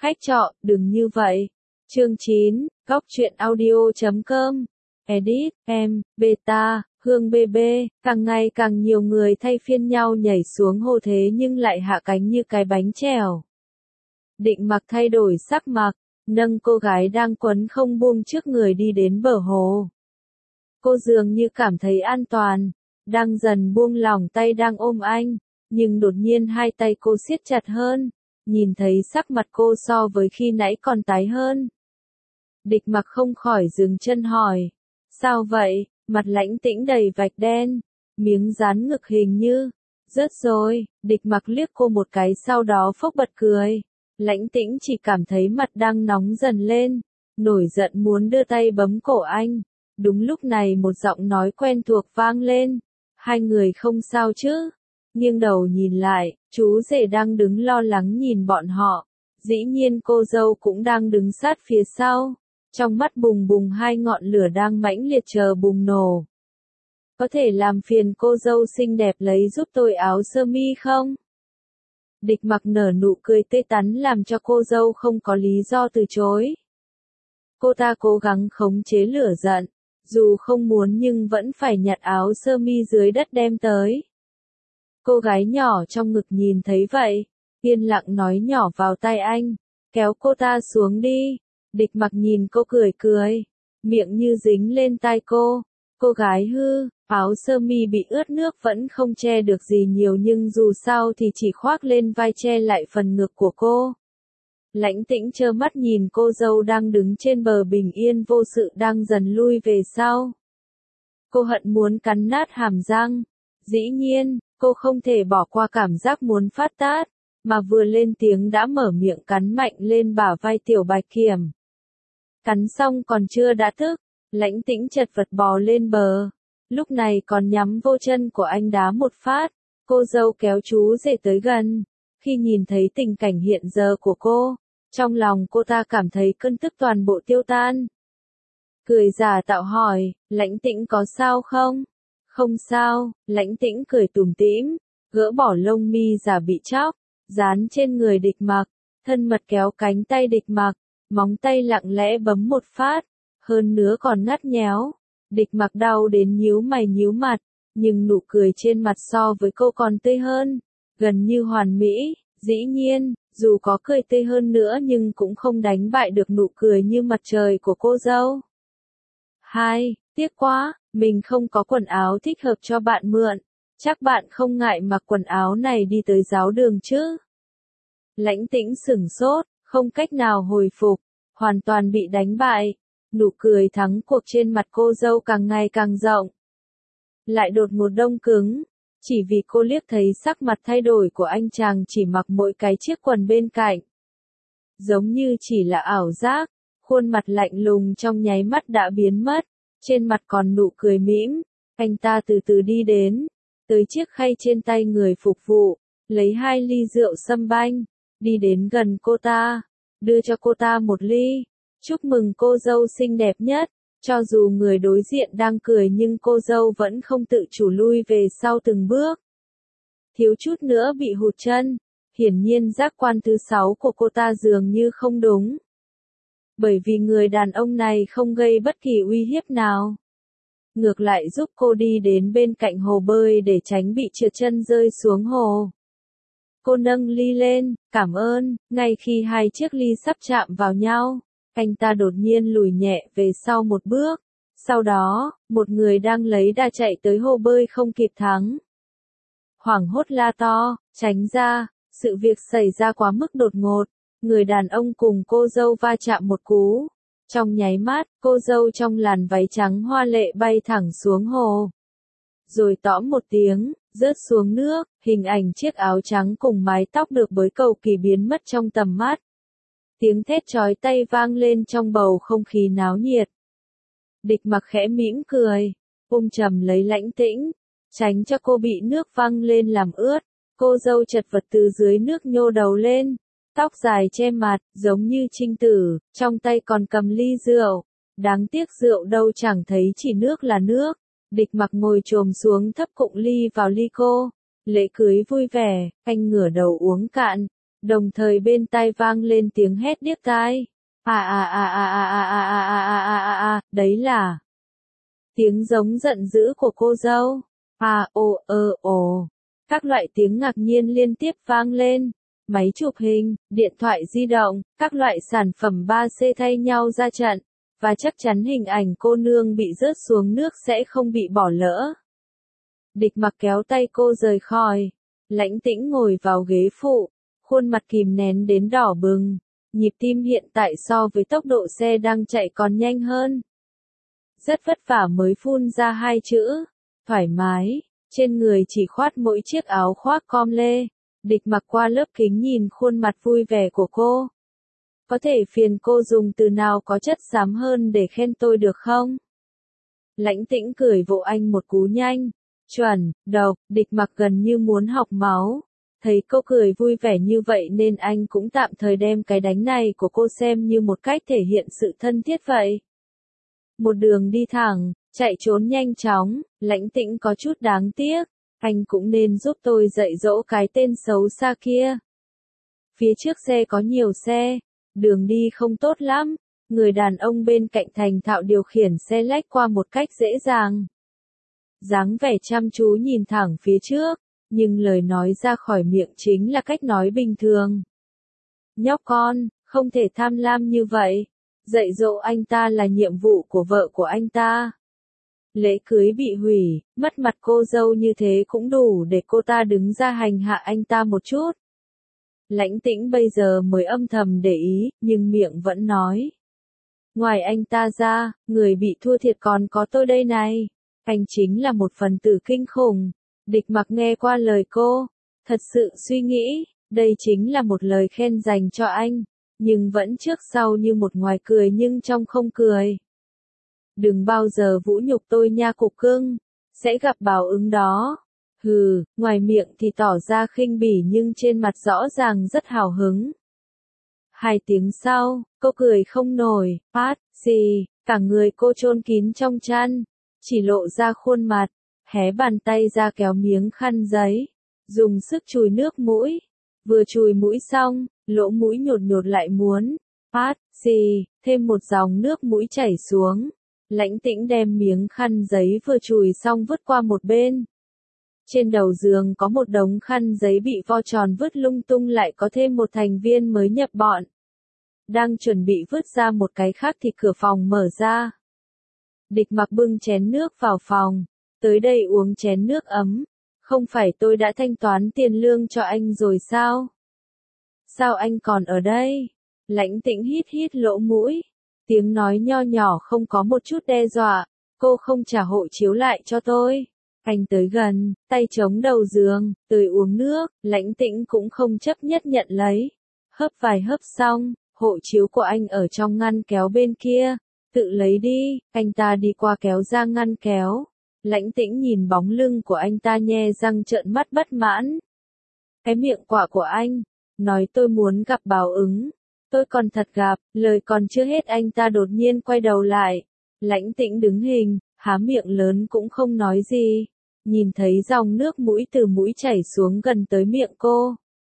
khách trọ, đừng như vậy. Chương 9, Góc truyện audio.com. Edit, em, beta, Hương BB, càng ngày càng nhiều người thay phiên nhau nhảy xuống hồ thế nhưng lại hạ cánh như cái bánh chèo. Định Mặc thay đổi sắc mặt, nâng cô gái đang quấn không buông trước người đi đến bờ hồ. Cô dường như cảm thấy an toàn, đang dần buông lỏng tay đang ôm anh, nhưng đột nhiên hai tay cô siết chặt hơn, nhìn thấy sắc mặt cô so với khi nãy còn tái hơn. Địch Mặc không khỏi dừng chân hỏi, sao vậy, mặt Lãnh Tĩnh đầy vạch đen, miếng dán ngực hình như, rớt rồi, Địch Mặc liếc cô một cái sau đó phốc bật cười. Lãnh Tĩnh chỉ cảm thấy mặt đang nóng dần lên, nổi giận muốn đưa tay bấm cổ anh. Đúng lúc này một giọng nói quen thuộc vang lên, hai người không sao chứ? Nghiêng đầu nhìn lại, chú rể đang đứng lo lắng nhìn bọn họ, dĩ nhiên cô dâu cũng đang đứng sát phía sau, trong mắt bùng bùng hai ngọn lửa đang mãnh liệt chờ bùng nổ. Có thể làm phiền cô dâu xinh đẹp lấy giúp tôi áo sơ mi không? Địch Mặc nở nụ cười tươi tắn làm cho cô dâu không có lý do từ chối. Cô ta cố gắng khống chế lửa giận, dù không muốn nhưng vẫn phải nhặt áo sơ mi dưới đất đem tới. Cô gái nhỏ trong ngực nhìn thấy vậy, yên lặng nói nhỏ vào tai anh, kéo cô ta xuống đi. Địch Mặc nhìn cô cười cười, miệng như dính lên tai cô. Cô gái hư, áo sơ mi bị ướt nước vẫn không che được gì nhiều nhưng dù sao thì chỉ khoác lên vai che lại phần ngực của cô. Lãnh Tĩnh trơ mắt nhìn cô dâu đang đứng trên bờ bình yên vô sự đang dần lui về sau. Cô hận muốn cắn nát hàm răng. Dĩ nhiên, cô không thể bỏ qua cảm giác muốn phát tát, mà vừa lên tiếng đã mở miệng cắn mạnh lên bả vai Tiểu Bạch Kiểm. Cắn xong còn chưa đã thức, Lãnh Tĩnh chật vật bò lên bờ, lúc này còn nhắm vô chân của anh đá một phát. Cô dâu kéo chú rể tới gần, khi nhìn thấy tình cảnh hiện giờ của cô, trong lòng cô ta cảm thấy cơn tức toàn bộ tiêu tan. Cười giả tạo hỏi, Lãnh Tĩnh có sao không? Không sao, Lãnh Tĩnh cười tủm tỉm, gỡ bỏ lông mi giả bị chóc, dán trên người Địch Mặc, thân mật kéo cánh tay Địch Mặc, móng tay lặng lẽ bấm một phát, hơn nữa còn ngắt nhéo. Địch Mặc đau đến nhíu mày nhíu mặt, nhưng nụ cười trên mặt so với cô còn tươi hơn, gần như hoàn mỹ. Dĩ nhiên, dù có cười tươi hơn nữa nhưng cũng không đánh bại được nụ cười như mặt trời của cô dâu. Tiếc quá, mình không có quần áo thích hợp cho bạn mượn, chắc bạn không ngại mặc quần áo này đi tới giáo đường chứ? Lãnh Tĩnh sửng sốt, không cách nào hồi phục, hoàn toàn bị đánh bại. Nụ cười thắng cuộc trên mặt cô dâu càng ngày càng rộng. Lại đột một đông cứng, chỉ vì cô liếc thấy sắc mặt thay đổi của anh chàng chỉ mặc mỗi cái chiếc quần bên cạnh. Giống như chỉ là ảo giác, khuôn mặt lạnh lùng trong nháy mắt đã biến mất, trên mặt còn nụ cười mỉm. Anh ta từ từ đi đến, tới chiếc khay trên tay người phục vụ, lấy 2 ly rượu sâm banh, đi đến gần cô ta, đưa cho cô ta một ly. Chúc mừng cô dâu xinh đẹp nhất. Cho dù người đối diện đang cười nhưng cô dâu vẫn không tự chủ lui về sau từng bước. Thiếu chút nữa bị hụt chân. Hiển nhiên giác quan thứ 6 của cô ta dường như không đúng. Bởi vì người đàn ông này không gây bất kỳ uy hiếp nào. Ngược lại giúp cô đi đến bên cạnh hồ bơi để tránh bị trượt chân rơi xuống hồ. Cô nâng ly lên, cảm ơn. Ngay khi hai chiếc ly sắp chạm vào nhau, anh ta đột nhiên lùi nhẹ về sau một bước. Sau đó, một người đang lấy đà chạy tới hồ bơi không kịp thắng. Hoảng hốt la to, tránh ra, sự việc xảy ra quá mức đột ngột. Người đàn ông cùng cô dâu va chạm một cú. Trong nháy mắt, cô dâu trong làn váy trắng hoa lệ bay thẳng xuống hồ. Rồi tõm một tiếng, rớt xuống nước, hình ảnh chiếc áo trắng cùng mái tóc được bới cầu kỳ biến mất trong tầm mắt. Tiếng thét chói tai vang lên trong bầu không khí náo nhiệt. Địch Mặc khẽ mỉm cười, ôm chầm lấy Lãnh Tĩnh, tránh cho cô bị nước văng lên làm ướt. Cô dâu chật vật từ dưới nước nhô đầu lên, tóc dài che mặt, giống như trinh tử, trong tay còn cầm ly rượu. Đáng tiếc rượu đâu chẳng thấy chỉ nước là nước. Địch Mặc ngồi chồm xuống thấp cụng ly vào ly cô. Lễ cưới vui vẻ, anh ngửa đầu uống cạn. Đồng thời bên tai vang lên tiếng hét điếc tai. Đấy là tiếng giống giận dữ của cô dâu. Các loại tiếng ngạc nhiên liên tiếp vang lên. Máy chụp hình, điện thoại di động, các loại sản phẩm 3C thay nhau ra trận. Và chắc chắn hình ảnh cô nương bị rớt xuống nước sẽ không bị bỏ lỡ. Địch Mặc kéo tay cô rời khỏi. Lãnh Tĩnh ngồi vào ghế phụ, khuôn mặt kìm nén đến đỏ bừng. Nhịp tim hiện tại so với tốc độ xe đang chạy còn nhanh hơn. Rất vất vả mới phun ra hai chữ. Thoải mái. Trên người chỉ khoác mỗi chiếc áo khoác com lê. Địch Mặc qua lớp kính nhìn khuôn mặt vui vẻ của cô. Có thể phiền cô dùng từ nào có chất xám hơn để khen tôi được không? Lãnh Tĩnh cười vỗ anh một cú nhanh. Chuẩn, độc, Địch Mặc gần như muốn học máu. Thấy cô cười vui vẻ như vậy nên anh cũng tạm thời đem cái đánh này của cô xem như một cách thể hiện sự thân thiết vậy. Một đường đi thẳng, chạy trốn nhanh chóng, Lãnh Tĩnh có chút đáng tiếc. Anh cũng nên giúp tôi dạy dỗ cái tên xấu xa kia. Phía trước xe có nhiều xe, đường đi không tốt lắm. Người đàn ông bên cạnh thành thạo điều khiển xe lách qua một cách dễ dàng. Dáng vẻ chăm chú nhìn thẳng phía trước, nhưng lời nói ra khỏi miệng chính là cách nói bình thường. Nhóc con, không thể tham lam như vậy. Dạy dỗ anh ta là nhiệm vụ của vợ của anh ta. Lễ cưới bị hủy, mất mặt cô dâu như thế cũng đủ để cô ta đứng ra hành hạ anh ta một chút. Lãnh Tĩnh bây giờ mới âm thầm để ý, nhưng miệng vẫn nói. Ngoài anh ta ra, người bị thua thiệt còn có tôi đây này. Anh chính là một phần tử kinh khủng. Địch Mặc nghe qua lời cô, thật sự suy nghĩ, đây chính là một lời khen dành cho anh, nhưng vẫn trước sau như một ngoài cười nhưng trong không cười. Đừng bao giờ vũ nhục tôi nha cục cưng, sẽ gặp báo ứng đó. Hừ, ngoài miệng thì tỏ ra khinh bỉ nhưng trên mặt rõ ràng rất hào hứng. 2 tiếng sau, cô cười không nổi, cả người cô chôn kín trong chăn, chỉ lộ ra khuôn mặt, hé bàn tay ra kéo miếng khăn giấy, dùng sức chùi nước mũi. Vừa chùi mũi xong, lỗ mũi nhột nhột lại muốn, thêm một dòng nước mũi chảy xuống. Lãnh Tĩnh đem miếng khăn giấy vừa chùi xong vứt qua một bên. Trên đầu giường có một đống khăn giấy bị vo tròn vứt lung tung, lại có thêm một thành viên mới nhập bọn. Đang chuẩn bị vứt ra một cái khác thì cửa phòng mở ra. Địch Mặc bưng chén nước vào phòng. Tới đây uống chén nước ấm. Không phải tôi đã thanh toán tiền lương cho anh rồi sao? Sao anh còn ở đây? Lãnh Tĩnh hít hít lỗ mũi. Tiếng nói nho nhỏ không có một chút đe dọa. Cô không trả hộ chiếu lại cho tôi. Anh tới gần, tay chống đầu giường, tới uống nước. Lãnh Tĩnh cũng không chấp nhất nhận lấy. Hớp vài hớp xong, hộ chiếu của anh ở trong ngăn kéo bên kia. Tự lấy đi. Anh ta đi qua kéo ra ngăn kéo. Lãnh Tĩnh nhìn bóng lưng của anh ta nhe răng trợn mắt bất mãn. Cái miệng quạ của anh, nói tôi muốn gặp báo ứng. Tôi còn thật gặp, lời còn chưa hết anh ta đột nhiên quay đầu lại. Lãnh Tĩnh đứng hình, há miệng lớn cũng không nói gì. Nhìn thấy dòng nước mũi từ mũi chảy xuống gần tới miệng cô.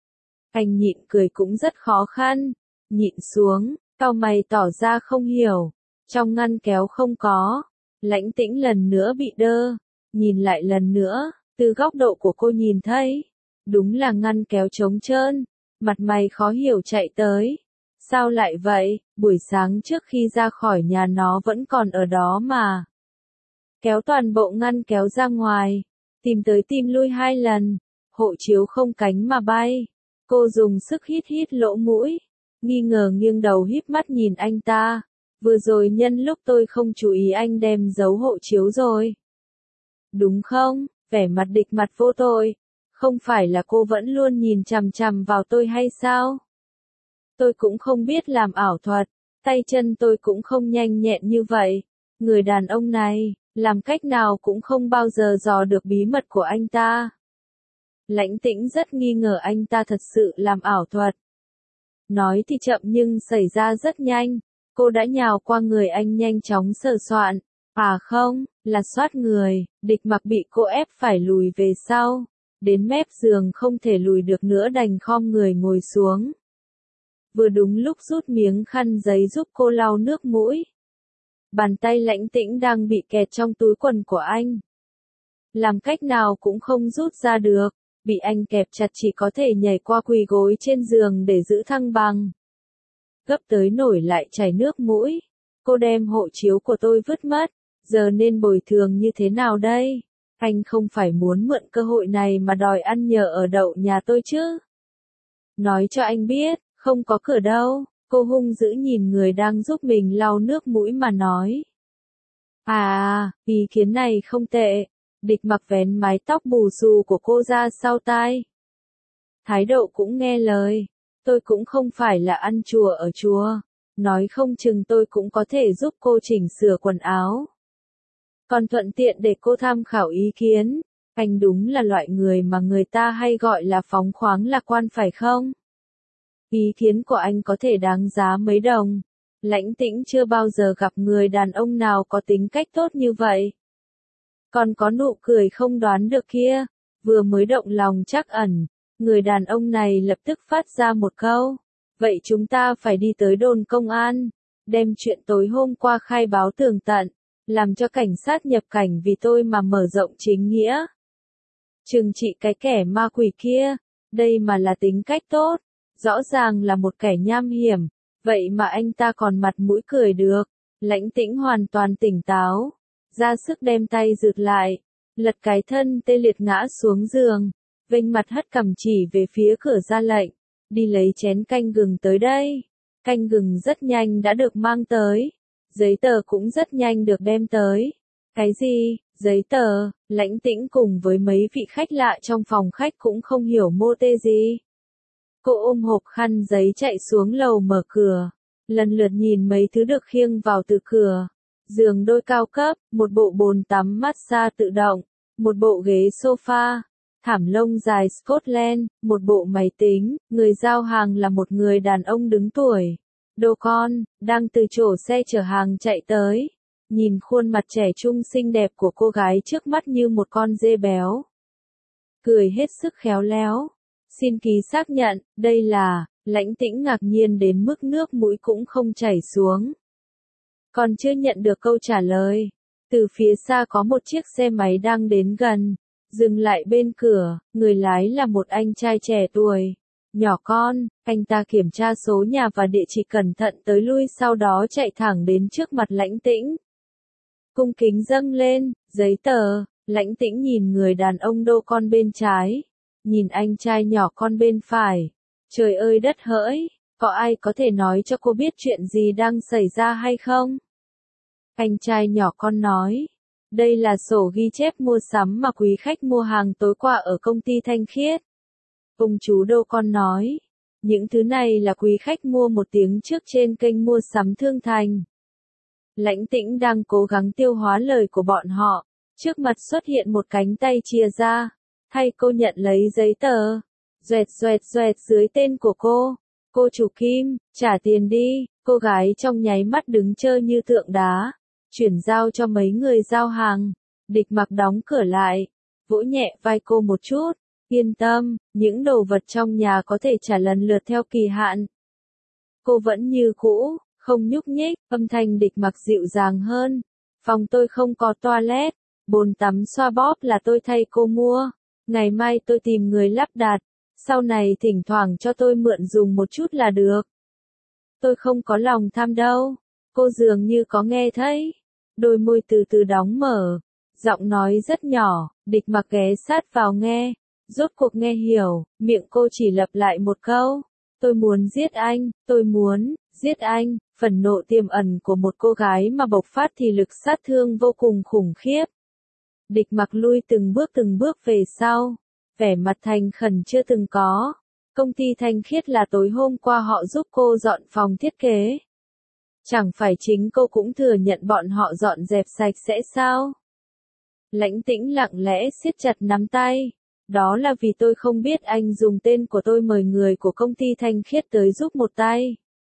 Anh nhịn cười cũng rất khó khăn. Nhịn xuống, cau mày tỏ ra không hiểu. Trong ngăn kéo không có. Lãnh Tĩnh lần nữa bị đơ. Nhìn lại lần nữa, từ góc độ của cô nhìn thấy. Đúng là ngăn kéo trống trơn. Mặt mày khó hiểu chạy tới. Sao lại vậy, buổi sáng trước khi ra khỏi nhà nó vẫn còn ở đó mà. Kéo toàn bộ ngăn kéo ra ngoài. Tìm tới tìm lui 2 lần. Hộ chiếu không cánh mà bay. Cô dùng sức hít hít lỗ mũi. Nghi ngờ nghiêng đầu híp mắt nhìn anh ta. Vừa rồi nhân lúc tôi không chú ý anh đem giấu hộ chiếu rồi. Đúng không? Vẻ mặt Địch Mặc vô tội. Không phải là cô vẫn luôn nhìn chằm chằm vào tôi hay sao? Tôi cũng không biết làm ảo thuật. Tay chân tôi cũng không nhanh nhẹn như vậy. Người đàn ông này, làm cách nào cũng không bao giờ dò được bí mật của anh ta. Lãnh Tĩnh rất nghi ngờ anh ta thật sự làm ảo thuật. Nói thì chậm nhưng xảy ra rất nhanh. Cô đã nhào qua người anh nhanh chóng sờ soạn. À không, là xoát người. Địch Mặc bị cô ép phải lùi về sau. đến mép giường không thể lùi được nữa đành khom người ngồi xuống. Vừa đúng lúc rút miếng khăn giấy giúp cô lau nước mũi. Bàn tay Lãnh Tĩnh đang bị kẹt trong túi quần của anh. Làm cách nào cũng không rút ra được, bị anh kẹp chặt chỉ có thể nhảy qua quỳ gối trên giường để giữ thăng bằng. Gấp tới nổi lại chảy nước mũi. Cô đem hộ chiếu của tôi vứt mất, giờ nên bồi thường như thế nào đây? Anh không phải muốn mượn cơ hội này mà đòi ăn nhờ ở đậu nhà tôi chứ? Nói cho anh biết, không có cửa đâu. Cô hung dữ nhìn người đang giúp mình lau nước mũi mà nói. À, ý kiến này không tệ. Địch Mặc vén mái tóc bù xù của cô ra sau tai. Thái độ cũng nghe lời. Tôi cũng không phải là ăn chùa ở chùa. Nói không chừng tôi cũng có thể giúp cô chỉnh sửa quần áo. Còn thuận tiện để cô tham khảo ý kiến. Anh đúng là loại người mà người ta hay gọi là phóng khoáng lạc quan phải không? Ý kiến của anh có thể đáng giá mấy đồng. Lãnh Tĩnh chưa bao giờ gặp người đàn ông nào có tính cách tốt như vậy. Còn có nụ cười không đoán được kia, vừa mới động lòng trắc ẩn, người đàn ông này lập tức phát ra một câu. Vậy chúng ta phải đi tới đồn công an, đem chuyện tối hôm qua khai báo tường tận, làm cho cảnh sát nhập cảnh vì tôi mà mở rộng chính nghĩa. Trừng trị cái kẻ ma quỷ kia, đây mà là tính cách tốt, rõ ràng là một kẻ nham hiểm, vậy mà anh ta còn mặt mũi cười được. Lãnh Tĩnh hoàn toàn tỉnh táo, ra sức đem tay rụt lại, lật cái thân tê liệt ngã xuống giường, vênh mặt hất cằm chỉ về phía cửa ra lệnh, đi lấy chén canh gừng tới đây. Canh gừng rất nhanh đã được mang tới, giấy tờ cũng rất nhanh được đem tới. Cái gì, giấy tờ? Lãnh Tĩnh cùng với mấy vị khách lạ trong phòng khách cũng không hiểu mô tê gì. Cô ôm hộp khăn giấy chạy xuống lầu mở cửa, lần lượt nhìn mấy thứ được khiêng vào từ cửa. Giường đôi cao cấp, một bộ bồn tắm massage tự động, một bộ ghế sofa, thảm lông dài Scotland, một bộ máy tính, người giao hàng là một người đàn ông đứng tuổi. Đồ con, đang từ chỗ xe chở hàng chạy tới. Nhìn khuôn mặt trẻ trung xinh đẹp của cô gái trước mắt như một con dê béo. Cười hết sức khéo léo. Xin ký xác nhận, đây là, Lãnh Tĩnh ngạc nhiên đến mức nước mũi cũng không chảy xuống. Còn chưa nhận được câu trả lời. Từ phía xa có một chiếc xe máy đang đến gần, dừng lại bên cửa, người lái là một anh trai trẻ tuổi. Nhỏ con, anh ta kiểm tra số nhà và địa chỉ cẩn thận tới lui sau đó chạy thẳng đến trước mặt Lãnh Tĩnh. Cung kính dâng lên, giấy tờ, Lãnh Tĩnh nhìn người đàn ông đô con bên trái, nhìn anh trai nhỏ con bên phải. Trời ơi đất hỡi, có ai có thể nói cho cô biết chuyện gì đang xảy ra hay không? Anh trai nhỏ con nói, đây là sổ ghi chép mua sắm mà quý khách mua hàng tối qua ở công ty Thanh Khiết. Ông chú đô con nói, những thứ này là quý khách mua một tiếng trước trên kênh mua sắm Thương Thành. Lãnh Tĩnh đang cố gắng tiêu hóa lời của bọn họ, trước mặt xuất hiện một cánh tay chìa ra, thay cô nhận lấy giấy tờ. Doẹt doẹt doẹt dưới tên của cô chủ Kim, trả tiền đi. Cô gái trong nháy mắt đứng chơ như tượng đá, chuyển giao cho mấy người giao hàng. Địch Mặc đóng cửa lại, vỗ nhẹ vai cô một chút, yên tâm, những đồ vật trong nhà có thể trả lần lượt theo kỳ hạn. Cô vẫn như cũ, không nhúc nhích, âm thanh Địch Mặc dịu dàng hơn. Phòng tôi không có toilet, bồn tắm xoa bóp là tôi thay cô mua, ngày mai tôi tìm người lắp đặt, sau này thỉnh thoảng cho tôi mượn dùng một chút là được. Tôi không có lòng tham đâu. Cô dường như có nghe thấy. Đôi môi từ từ đóng mở. Giọng nói rất nhỏ, Địch Mặc ghé sát vào nghe. Rốt cuộc nghe hiểu, miệng cô chỉ lặp lại một câu. Tôi muốn giết anh, tôi muốn giết anh. Phần nộ tiềm ẩn của một cô gái mà bộc phát thì lực sát thương vô cùng khủng khiếp. Địch Mặc lui từng bước về sau. Vẻ mặt thành khẩn chưa từng có. Công ty Thanh Khiết là tối hôm qua họ giúp cô dọn phòng thiết kế. Chẳng phải chính cô cũng thừa nhận bọn họ dọn dẹp sạch sẽ sao? Lãnh Tĩnh lặng lẽ siết chặt nắm tay. Đó là vì tôi không biết anh dùng tên của tôi mời người của công ty Thanh Khiết tới giúp một tay.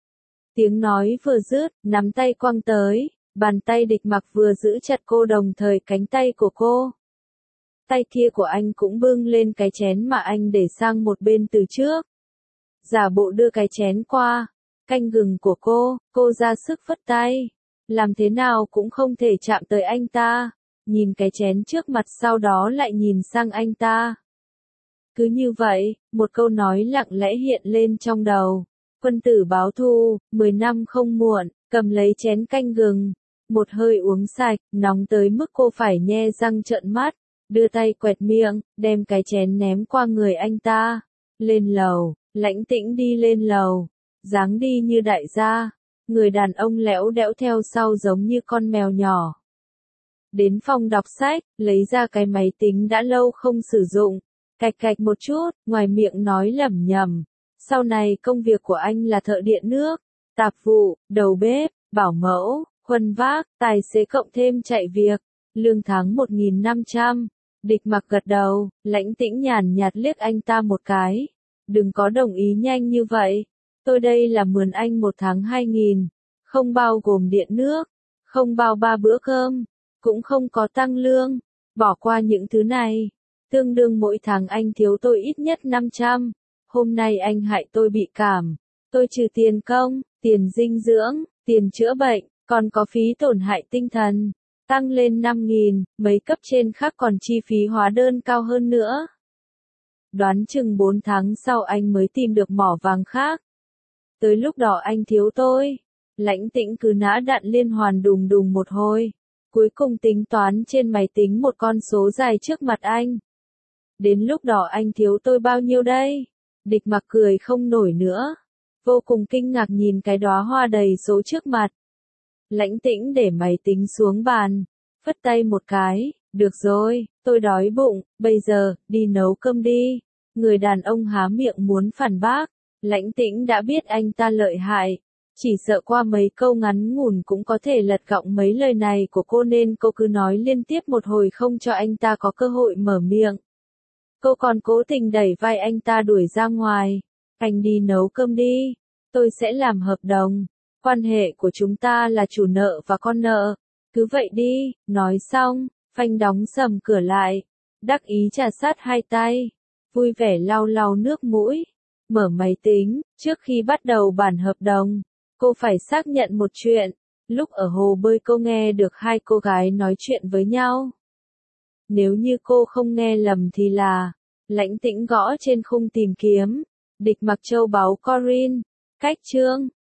Tiếng nói vừa dứt, nắm tay quăng tới, bàn tay Địch Mặc vừa giữ chặt cô đồng thời cánh tay của cô. tay kia của anh cũng bưng lên cái chén mà anh để sang một bên từ trước. Giả bộ đưa cái chén qua, canh gừng của cô ra sức phất tay. Làm thế nào cũng không thể chạm tới anh ta. Nhìn cái chén trước mặt sau đó lại nhìn sang anh ta. Cứ như vậy, một câu nói lặng lẽ hiện lên trong đầu. Quân tử báo thù, 10 năm không muộn, cầm lấy chén canh gừng. Một hơi uống sạch, nóng tới mức cô phải nhe răng trợn mắt. Đưa tay quẹt miệng, đem cái chén ném qua người anh ta. Lên lầu, Lãnh Tĩnh đi lên lầu. Dáng đi như đại gia. Người đàn ông lẽo đẽo theo sau giống như con mèo nhỏ. Đến phòng đọc sách, lấy ra cái máy tính đã lâu không sử dụng. Cạch cạch một chút, ngoài miệng nói lẩm nhẩm. Sau này công việc của anh là thợ điện nước, tạp vụ, đầu bếp, bảo mẫu, khuân vác, tài xế cộng thêm chạy việc. Lương tháng 1.500. Địch Mặc gật đầu, Lãnh Tĩnh nhàn nhạt liếc anh ta một cái. Đừng có đồng ý nhanh như vậy. Tôi đây là mướn anh một tháng 2.000. Không bao gồm điện nước. Không bao 3 bữa cơm. Cũng không có tăng lương. Bỏ qua những thứ này. Tương đương mỗi tháng anh thiếu tôi ít nhất 500. Hôm nay anh hại tôi bị cảm. Tôi trừ tiền công, tiền dinh dưỡng, tiền chữa bệnh, còn có phí tổn hại tinh thần. Tăng lên 5.000, mấy cấp trên khác còn chi phí hóa đơn cao hơn nữa. Đoán chừng 4 tháng sau anh mới tìm được mỏ vàng khác. Tới lúc đó anh thiếu tôi. Lãnh Tĩnh cứ nã đạn liên hoàn đùng đùng một hồi. Cuối cùng tính toán trên máy tính một con số dài trước mặt anh. Đến lúc đó anh thiếu tôi bao nhiêu đây? Địch Mặc cười không nổi nữa. Vô cùng kinh ngạc nhìn cái đóa hoa đầy số trước mặt. Lãnh Tĩnh để máy tính xuống bàn. Phất tay một cái. Được rồi, tôi đói bụng, bây giờ, đi nấu cơm đi. Người đàn ông há miệng muốn phản bác. Lãnh Tĩnh đã biết anh ta lợi hại. Chỉ sợ qua mấy câu ngắn ngủn cũng có thể lật gọng mấy lời này của cô nên cô cứ nói liên tiếp một hồi không cho anh ta có cơ hội mở miệng. Cô còn cố tình đẩy vai anh ta đuổi ra ngoài. Anh đi nấu cơm đi. Tôi sẽ làm hợp đồng. Quan hệ của chúng ta là chủ nợ và con nợ. Cứ vậy đi, nói xong, phanh đóng sầm cửa lại. Đắc ý trà sát hai tay. Vui vẻ lau lau nước mũi. Mở máy tính, trước khi bắt đầu bản hợp đồng. Cô phải xác nhận một chuyện. Lúc ở hồ bơi cô nghe được hai cô gái nói chuyện với nhau. Nếu như cô không nghe lầm thì là Lãnh Tĩnh gõ trên khung tìm kiếm. Địch Mặc châu báu Corin. Cách chương